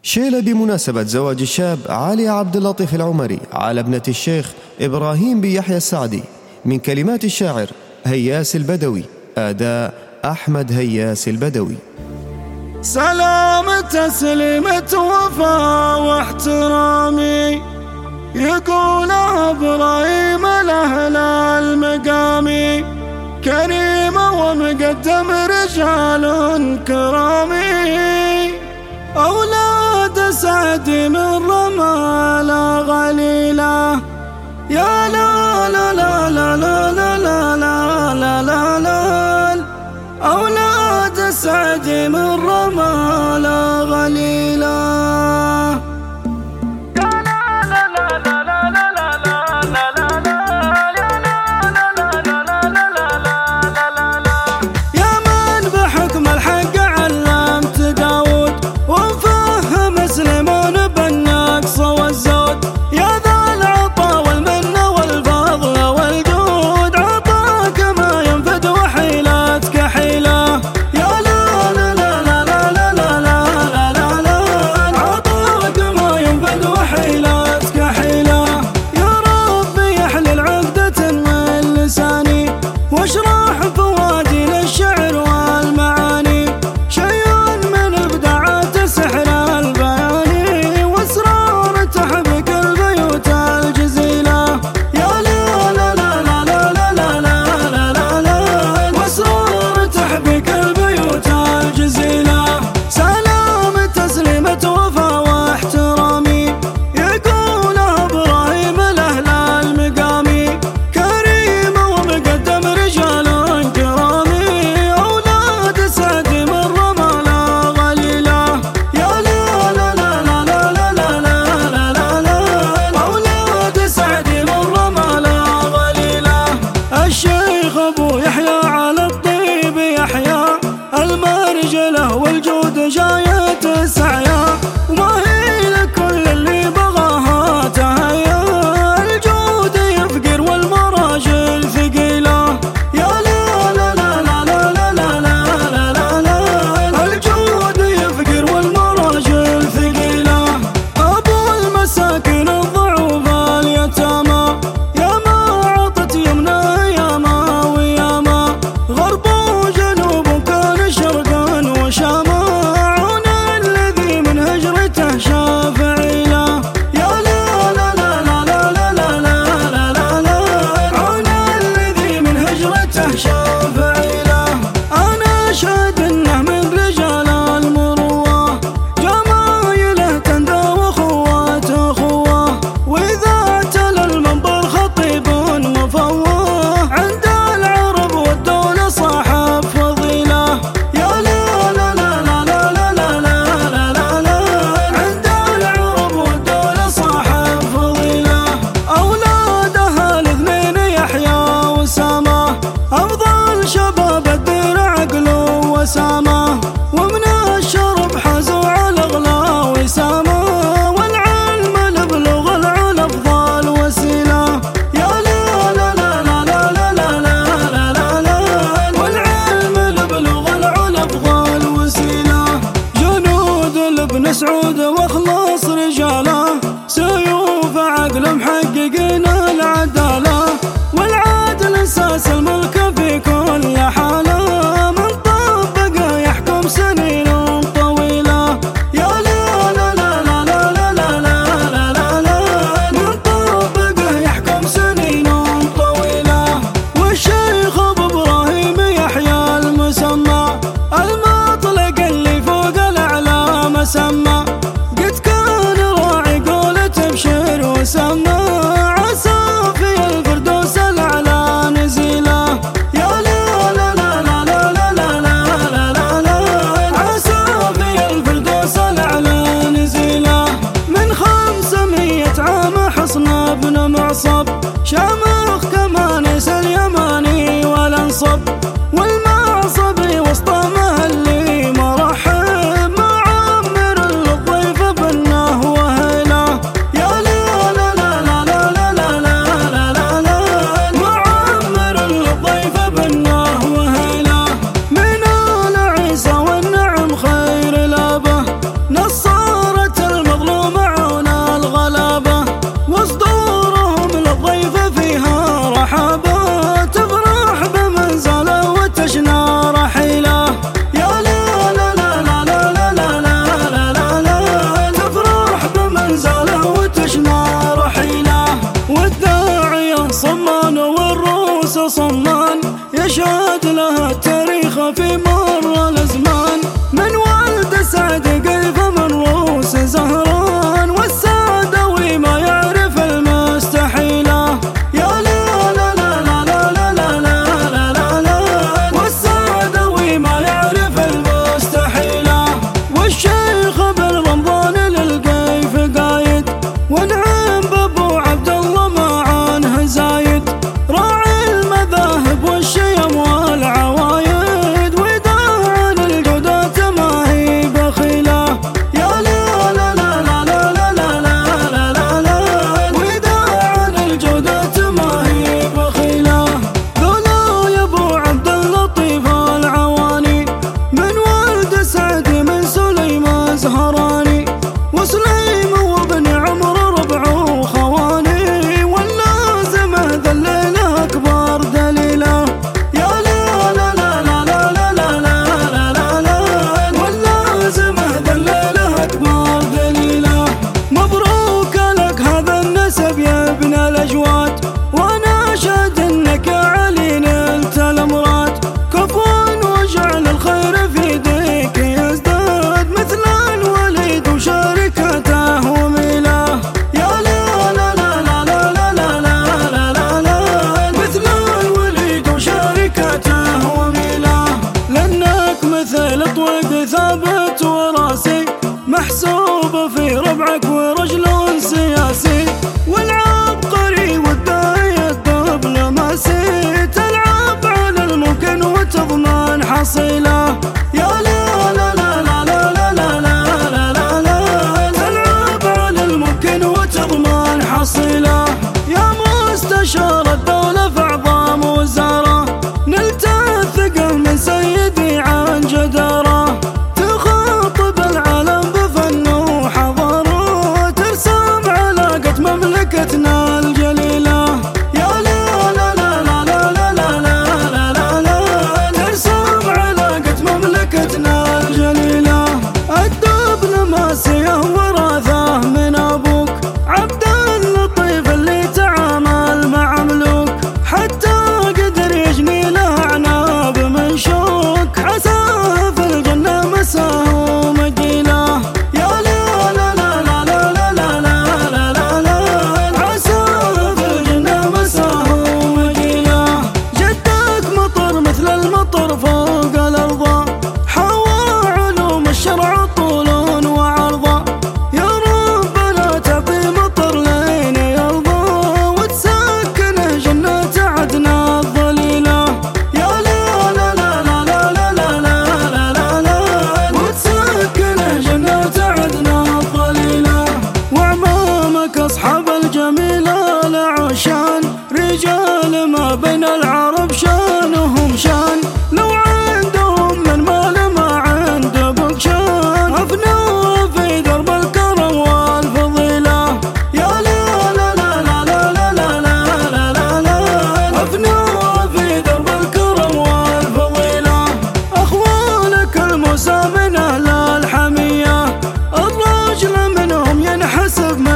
شيلة بمناسبة زواج الشاب علي عبد اللطيف العمري على ابنة الشيخ إبراهيم بن يحيى السعدي، من كلمات الشاعر هياس البدوي، أداء أحمد هياس البدوي. سلام تسليمة وفا واحترامي يقولها إبراهيم الأهل المقامي، كريمة ومقدم رجال كرامي، أولاد سعد من رمالة غليلة، يا لا لا لا لا لا لا لا لا لا لا، أولاد سعد من رمالة غليلة. واشرح فوادي للشعر والمعاني، شيء من ابداعات سحر البياني، واسرار تحبك البيوت الجزيله، يا لا لا لا لا لا لا لا لا لا، واسرار تحبك البيوت الجزيله. سلام تسليمة وفا واحترامي يقولها إبراهيم الأهل المقامي، كريمة ومقدم رجال كرامي، أولاد سعد من رمالة غليلة، يا لا لا لا لا لا لا لا لا لا، أولاد سعد من رمالة غليلة. الشيخ أبو يحيى على الطيب يحيى، المرجلة والجود جاية السعيا، وما هي لكل اللي بغاها تهيا، الجود يفقر والمراجل ثقيلة، يا لا لا لا لا لا لا لا لا لا، الجود يفقر والمراجل ثقيلة. أبو المساكين الضعوف اليتامى، يا ما عطت يمنى ياما وياما، غرب وجنوب كان شرقا وشاما، عون الذي من هجرته شاف عيله، يا لا لا لا لا لا لا لا لا لا، عون الذي من هجرته شاف عيله. أنا أشهد إنه من رجال المروة، جمايله تندى وأخوات أخوة، وإذا تلا المنبر خطيب مفوه، عند العرب والدولة صاحب فضيلة، يا لا لا لا لا لا لا لا لا لا، عند العرب والدولة صاحب فضيلة. أولادها الاثنين يحيى وسامة، أفضل شباب الدير عقل وسامة، ومن الشرب حازوا على أغلى وسامة، والعلم لبلغ العلا أفضل وسيلة، يا لا لا لا لا لا لا لا لا لا، والعلم لبلغ العلا أفضل وسيلة. جنود لابن سعود واخلص رجاله، سيوف عقل محققين العدالة، والعادل اساس الملك في كل حاله، من طبقه يحكم سنين طويله، يا لا لا لا لا لا لا لا لا لا، من طبقه يحكم سنين طويله. والشيخ ابو ابراهيم يحيى المسمى، المطلق اللي فوق الاعلى مسمى، قد كان راعي قولة ابشر وسمى، عسى في ما في مر الأزمان، من ولد سعد قيف من روس زهران، والسعدوي ما يعرف المستحيلة. يا لا لا لا لا لا لا لا لا لا لا، والسعدوي ما يعرف المستحيلة. والشيخ بالرمضان للقيف قايد، ونعم بابو عبد الله ما عنه زايد، راعي المذاهب والشيم والعوايد، وداع عن الجودات ما هي بخيلة. يا لا لا لا لا لا لا لا لا لا لا، وداع عن الجودات ما هي بخيلة. ذولا يا ابو عبد اللطيف العواني، من ولد سعد من سليمان زهراني، وسليم وابن عمر ربعه خواني، واللازمه ذليله اكبر دليله. يا لا لا لا لا لا لا لا لا لا لا، واللازمه ذليله اكبر دليله. مبروك لك هذا النسب يا ابن الاجواد، وانا اشهد انك يا علي نلت الامراد، كفوا وجعل الخير في يديك يزداد، مثل الوليد وشركته وميله. يا لا لا لا لا لا لا لا لا لا لا، مثل الوليد وشركته وميله. لانك مثل طويق ثابت وراسي، محسوب في ربعك ورجل سياسي، والعبقري والداعي الدبلوماسي، تلعب على الممكن وتضمن حصيله. يا لا لا لا لا لا لا لا لا لا لا، تلعب على الممكن وتضمن حصيله. يا مستشار الدولة في أعظم وزارة، نلت الثقة من سيدي عن جدارة، تخاطب العالم بفن وحضارة، ترسم علاقة مملكتنا الجليلة. يا لا لا لا لا لا لا لا لا لا لا، ترسم علاقة مملكتنا الجليلة. الدبلوماسية وراثة من أبوك عبد اللطيف اللي تعامل مع ملوك، حتى قدر يجني له أعناب من شوك، حساه في الجنة مساه مقيلة. يا لا لا لا لا لا لا لا لا لا لا، حساه في الجنة مساه مقيلة. جدك مطر مثل المطر فوق الأرض، حوى علوم الشرع طول وعرض، يا ربنا تعطي مطر لين يرضى، وتسكنه جنة عدن الظليلة. يا لا لا لا لا لا لا لا لا لا لا، وتسكنه جنة عدن الظليلة. وعمامك أصحاب الجميلة العشان، رجال ما بين العرب شانهم شان، لو عندهم من مال ما عند بكشان، أفنوا في درب الكرم والفضيلة. يا لا لا لا لا لا لا لا لا لا لا، أفنوا في درب الكرم والفضيلة. أخوانك الموسى من أهل الحمية، الرجل منهم ينحسب